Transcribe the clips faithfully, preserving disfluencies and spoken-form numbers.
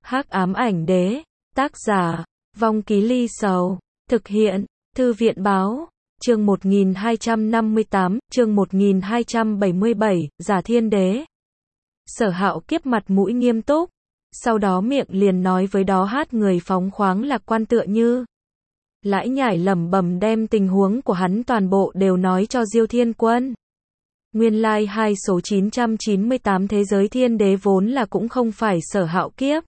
Hắc ám ảnh đế, tác giả, Vong Ký Ly Sầu, thực hiện, Thư viện báo, chương một nghìn hai trăm năm mươi tám, chương một nghìn hai trăm bảy mươi bảy, giả thiên đế. Sở Hạo Kiếp mặt mũi nghiêm túc, sau đó miệng liền nói với đó hát người phóng khoáng lạc quan tựa như lãi nhải lẩm bẩm đem tình huống của hắn toàn bộ đều nói cho Diêu Thiên Quân. Nguyên lai like hai số chín trăm chín mươi tám thế giới thiên đế vốn là cũng không phải Sở Hạo Kiếp.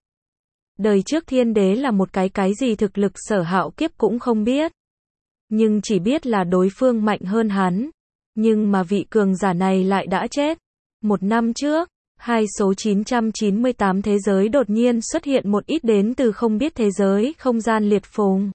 Đời trước thiên đế là một cái cái gì thực lực Sở Hạo Kiếp cũng không biết. Nhưng chỉ biết là đối phương mạnh hơn hắn. Nhưng mà vị cường giả này lại đã chết. Một năm trước, hai số chín trăm chín mươi tám thế giới đột nhiên xuất hiện một ít đến từ không biết thế giới không gian liệt phùng.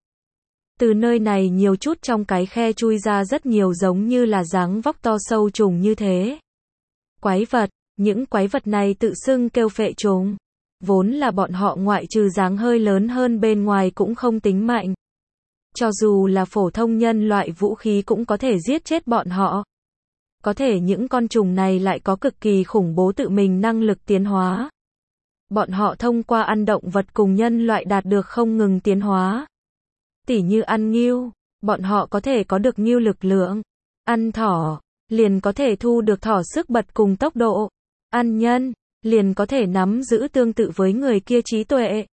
Từ nơi này nhiều chút trong cái khe chui ra rất nhiều giống như là dáng vóc to sâu trùng như thế. Quái vật, những quái vật này tự xưng kêu phệ trùng. Vốn là bọn họ ngoại trừ dáng hơi lớn hơn bên ngoài cũng không tính mạnh. Cho dù là phổ thông nhân loại vũ khí cũng có thể giết chết bọn họ. Có thể những con trùng này lại có cực kỳ khủng bố tự mình năng lực tiến hóa. Bọn họ thông qua ăn động vật cùng nhân loại đạt được không ngừng tiến hóa. Tỉ như ăn ngưu, bọn họ có thể có được ngưu lực lượng. Ăn thỏ, liền có thể thu được thỏ sức bật cùng tốc độ. Ăn nhân, liền có thể nắm giữ tương tự với người kia trí tuệ.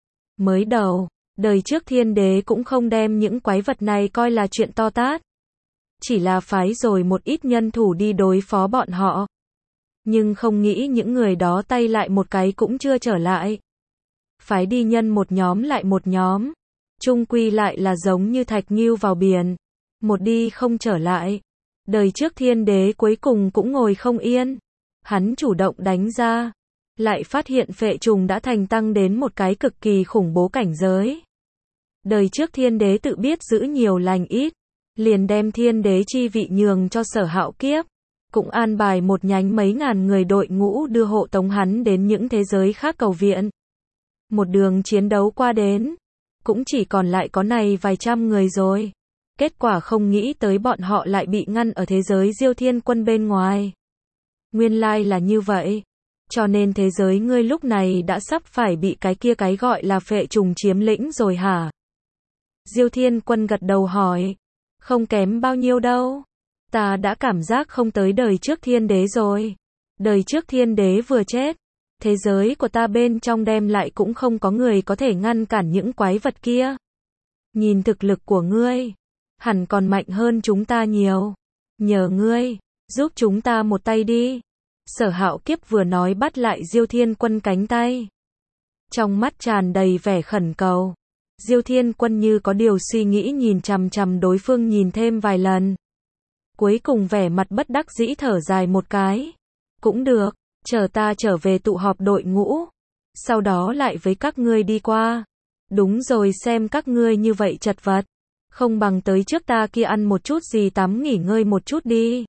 Mới đầu, đời trước thiên đế cũng không đem những quái vật này coi là chuyện to tát. Chỉ là phái rồi một ít nhân thủ đi đối phó bọn họ. Nhưng không nghĩ những người đó tay lại một cái cũng chưa trở lại. Phái đi nhân một nhóm lại một nhóm. Chung quy lại là giống như thạch ngưu vào biển. Một đi không trở lại. Đời trước thiên đế cuối cùng cũng ngồi không yên. Hắn chủ động đánh ra. Lại phát hiện phệ trùng đã thành tăng đến một cái cực kỳ khủng bố cảnh giới. Đời trước thiên đế tự biết giữ nhiều lành ít. Liền đem thiên đế chi vị nhường cho Sở Hạo Kiếp. Cũng an bài một nhánh mấy ngàn người đội ngũ đưa hộ tống hắn đến những thế giới khác cầu viện. Một đường chiến đấu qua đến. Cũng chỉ còn lại có này vài trăm người rồi. Kết quả không nghĩ tới bọn họ lại bị ngăn ở thế giới Diêu Thiên Quân bên ngoài. Nguyên lai like là như vậy. Cho nên thế giới ngươi lúc này đã sắp phải bị cái kia cái gọi là phệ trùng chiếm lĩnh rồi hả? Diêu Thiên Quân gật đầu hỏi. Không kém bao nhiêu đâu. Ta đã cảm giác không tới đời trước thiên đế rồi. Đời trước thiên đế vừa chết. Thế giới của ta bên trong đem lại cũng không có người có thể ngăn cản những quái vật kia. Nhìn thực lực của ngươi. Hẳn còn mạnh hơn chúng ta nhiều. Nhờ ngươi. Giúp chúng ta một tay đi. Sở Hạo Kiếp vừa nói bắt lại Diêu Thiên Quân cánh tay. Trong mắt tràn đầy vẻ khẩn cầu. Diêu Thiên Quân như có điều suy nghĩ nhìn chằm chằm đối phương nhìn thêm vài lần. Cuối cùng vẻ mặt bất đắc dĩ thở dài một cái. Cũng được, chờ ta trở về tụ họp đội ngũ. Sau đó lại với các ngươi đi qua. Đúng rồi xem các ngươi như vậy chật vật. Không bằng tới trước ta kia ăn một chút gì tắm nghỉ ngơi một chút đi.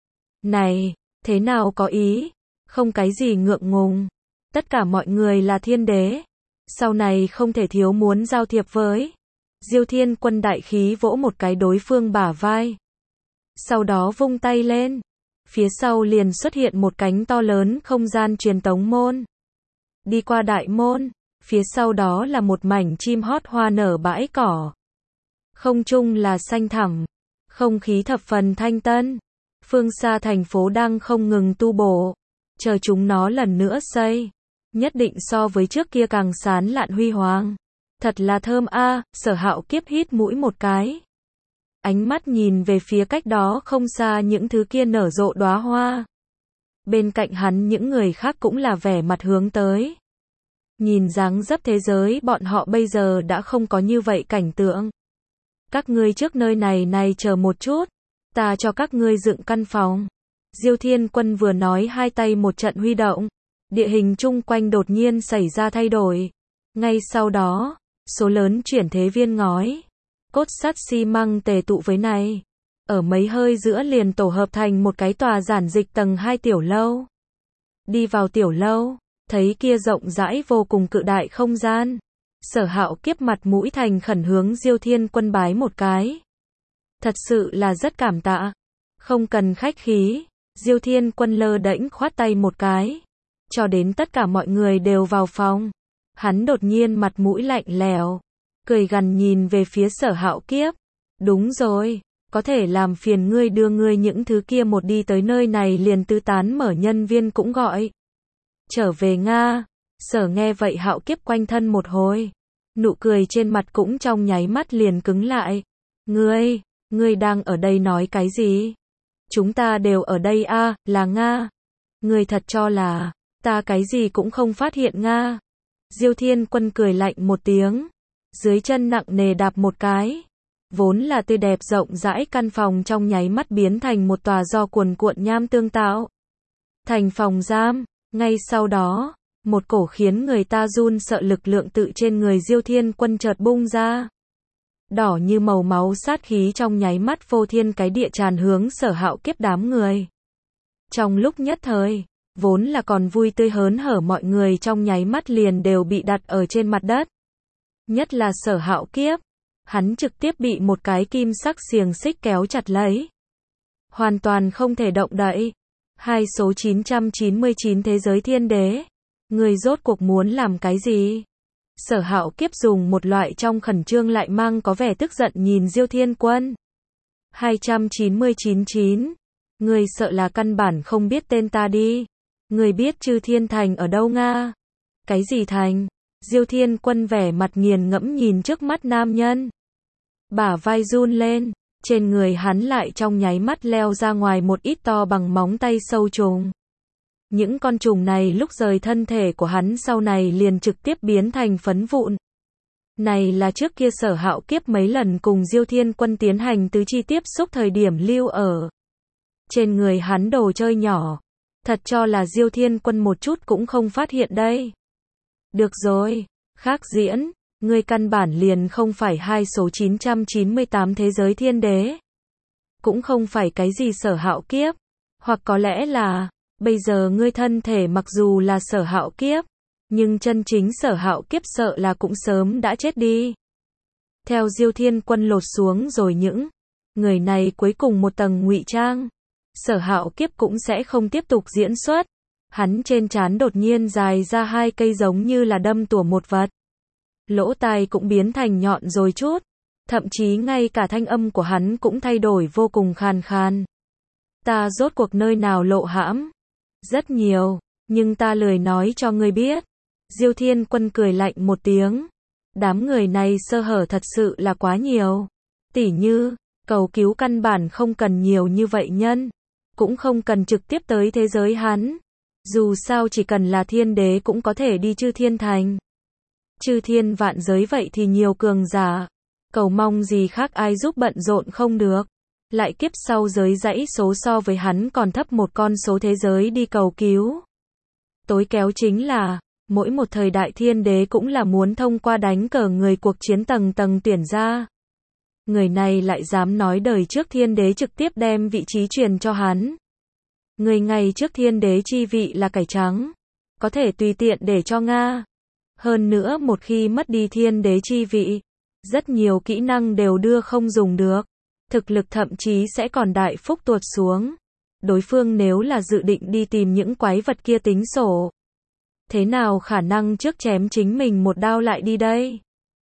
Này, thế nào có ý? Không cái gì ngượng ngùng. Tất cả mọi người là thiên đế. Sau này không thể thiếu muốn giao thiệp với. Diêu Thiên Quân đại khí vỗ một cái đối phương bả vai. Sau đó vung tay lên. Phía sau liền xuất hiện một cánh to lớn không gian truyền tống môn. Đi qua đại môn. Phía sau đó là một mảnh chim hót hoa nở bãi cỏ. Không trung là xanh thẳm. Không khí thập phần thanh tân. Phương xa thành phố đang không ngừng tu bổ. Chờ chúng nó lần nữa xây. Nhất định so với trước kia càng sán lạn huy hoàng. Thật là thơm a. À, Sở Hạo Kiếp hít mũi một cái. Ánh mắt nhìn về phía cách đó không xa những thứ kia nở rộ đóa hoa. Bên cạnh hắn những người khác cũng là vẻ mặt hướng tới. Nhìn dáng dấp thế giới bọn họ bây giờ đã không có như vậy cảnh tượng. Các ngươi trước nơi này này chờ một chút. Ta cho các ngươi dựng căn phòng. Diêu Thiên Quân vừa nói hai tay một trận huy động. Địa hình chung quanh đột nhiên xảy ra thay đổi. Ngay sau đó, số lớn chuyển thế viên ngói, cốt sắt xi măng tề tụ với này. Ở mấy hơi giữa liền tổ hợp thành một cái tòa giản dịch tầng hai tiểu lâu. Đi vào tiểu lâu, thấy kia rộng rãi vô cùng cự đại không gian. Sở Hạo Kiếp mặt mũi thành khẩn hướng Diêu Thiên Quân bái một cái. Thật sự là rất cảm tạ. Không cần khách khí. Diêu Thiên Quân lơ đễnh khoát tay một cái. Cho đến tất cả mọi người đều vào phòng. Hắn đột nhiên mặt mũi lạnh lẽo, cười gằn nhìn về phía Sở Hạo Kiếp. Đúng rồi, có thể làm phiền ngươi đưa ngươi những thứ kia một đi tới nơi này liền tứ tán mở nhân viên cũng gọi. Trở về Nga. Sở nghe vậy Hạo Kiếp quanh thân một hồi. Nụ cười trên mặt cũng trong nháy mắt liền cứng lại. Ngươi, ngươi đang ở đây nói cái gì? Chúng ta đều ở đây a, à, là Nga. Ngươi thật cho là, ta cái gì cũng không phát hiện Nga. Diêu Thiên Quân cười lạnh một tiếng. Dưới chân nặng nề đạp một cái. Vốn là tươi đẹp rộng rãi căn phòng trong nháy mắt biến thành một tòa do cuồn cuộn nham tương tạo. Thành phòng giam, ngay sau đó, một cổ khiến người ta run sợ lực lượng tự trên người Diêu Thiên Quân chợt bung ra. Đỏ như màu máu sát khí trong nháy mắt vô thiên cái địa tràn hướng Sở Hạo Kiếp đám người. Trong lúc nhất thời, vốn là còn vui tươi hớn hở mọi người trong nháy mắt liền đều bị đặt ở trên mặt đất. Nhất là Sở Hạo Kiếp, hắn trực tiếp bị một cái kim sắc xiềng xích kéo chặt lấy. Hoàn toàn không thể động đậy. Hai số chín trăm chín mươi chín thế giới thiên đế. Người rốt cuộc muốn làm cái gì? Sở Hạo Kiếp dùng một loại trong khẩn trương lại mang có vẻ tức giận nhìn Diêu Thiên Quân. hai trăm chín mươi chín chín. Người sợ là căn bản không biết tên ta đi. Người biết Chư Thiên Thành ở đâu Nga? Cái gì thành? Diêu Thiên Quân vẻ mặt nghiền ngẫm nhìn trước mắt nam nhân. Bả vai run lên, trên người hắn lại trong nháy mắt leo ra ngoài một ít to bằng móng tay sâu trùng. Những con trùng này lúc rời thân thể của hắn sau này liền trực tiếp biến thành phấn vụn. Này là trước kia Sở Hạo Kiếp mấy lần cùng Diêu Thiên Quân tiến hành tứ chi tiếp xúc thời điểm lưu ở trên người hắn đồ chơi nhỏ. Thật cho là Diêu Thiên Quân một chút cũng không phát hiện đây. Được rồi, khác diễn, ngươi căn bản liền không phải hai số chín trăm chín mươi tám thế giới thiên đế. Cũng không phải cái gì Sở Hạo Kiếp. Hoặc có lẽ là, bây giờ ngươi thân thể mặc dù là Sở Hạo Kiếp, nhưng chân chính Sở Hạo Kiếp sợ là cũng sớm đã chết đi. Theo Diêu Thiên Quân lột xuống rồi những người này cuối cùng một tầng ngụy trang. Sở Hạo Kiếp cũng sẽ không tiếp tục diễn xuất. Hắn trên trán đột nhiên dài ra hai cây giống như là đâm tủa một vật. Lỗ tai cũng biến thành nhọn rồi chút. Thậm chí ngay cả thanh âm của hắn cũng thay đổi vô cùng khàn khàn. Ta rốt cuộc nơi nào lộ hãm? Rất nhiều, nhưng ta lười nói cho ngươi biết. Diêu Thiên Quân cười lạnh một tiếng. Đám người này sơ hở thật sự là quá nhiều. Tỉ như, cầu cứu căn bản không cần nhiều như vậy nhân. Cũng không cần trực tiếp tới thế giới hắn. Dù sao chỉ cần là thiên đế cũng có thể đi Chư Thiên Thành. Chư thiên vạn giới vậy thì nhiều cường giả. Cầu mong gì khác ai giúp bận rộn không được. Lại kiếp sau giới dãy số so với hắn còn thấp một con số thế giới đi cầu cứu. Tối kéo chính là, mỗi một thời đại thiên đế cũng là muốn thông qua đánh cờ người cuộc chiến tầng tầng tuyển ra. Người này lại dám nói đời trước thiên đế trực tiếp đem vị trí truyền cho hắn. Người ngày trước thiên đế chi vị là cải trắng. Có thể tùy tiện để cho Nga. Hơn nữa một khi mất đi thiên đế chi vị, rất nhiều kỹ năng đều đưa không dùng được. Thực lực thậm chí sẽ còn đại phúc tuột xuống. Đối phương nếu là dự định đi tìm những quái vật kia tính sổ. Thế nào khả năng trước chém chính mình một đao lại đi đây?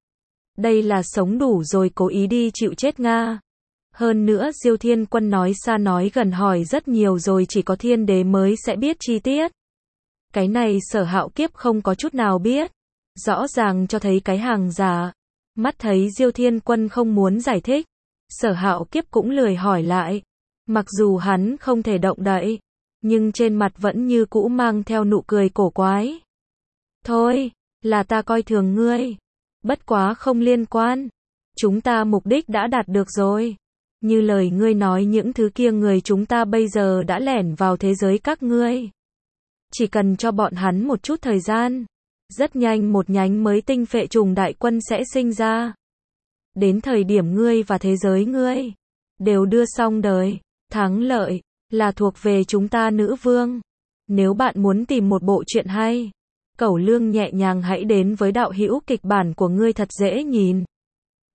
Đây là sống đủ rồi cố ý đi chịu chết Nga. Hơn nữa Diêu Thiên Quân nói xa nói gần hỏi rất nhiều rồi chỉ có thiên đế mới sẽ biết chi tiết. Cái này Sở Hạo Kiếp không có chút nào biết. Rõ ràng cho thấy cái hàng giả. Mắt thấy Diêu Thiên Quân không muốn giải thích. Sở Hạo Kiếp cũng lười hỏi lại. Mặc dù hắn không thể động đậy, nhưng trên mặt vẫn như cũ mang theo nụ cười cổ quái. Thôi, là ta coi thường ngươi. Bất quá không liên quan. Chúng ta mục đích đã đạt được rồi. Như lời ngươi nói những thứ kia người chúng ta bây giờ đã lẻn vào thế giới các ngươi. Chỉ cần cho bọn hắn một chút thời gian. Rất nhanh một nhánh mới tinh phệ trùng đại quân sẽ sinh ra. Đến thời điểm ngươi và thế giới ngươi đều đưa xong đời, thắng lợi là thuộc về chúng ta nữ vương. Nếu bạn muốn tìm một bộ truyện hay, Cẩu Lương nhẹ nhàng hãy đến với đạo hữu kịch bản của ngươi thật dễ nhìn.